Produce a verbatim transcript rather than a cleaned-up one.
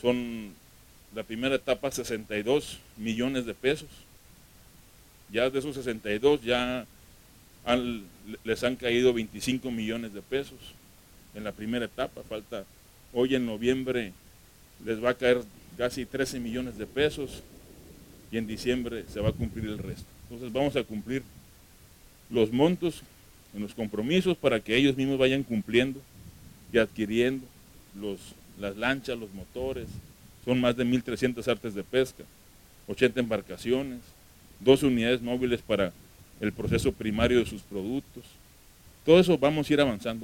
son la primera etapa sesenta y dos millones de pesos. Ya de esos sesenta y dos ya han, les han caído veinticinco millones de pesos en la primera etapa. Falta, hoy en noviembre les va a caer casi trece millones de pesos y en diciembre se va a cumplir el resto. Entonces vamos a cumplir los montos en los compromisos para que ellos mismos vayan cumpliendo y adquiriendo los, las lanchas, los motores. Son más de mil trescientas artes de pesca, ochenta embarcaciones, dos unidades móviles para el proceso primario de sus productos. Todo eso vamos a ir avanzando.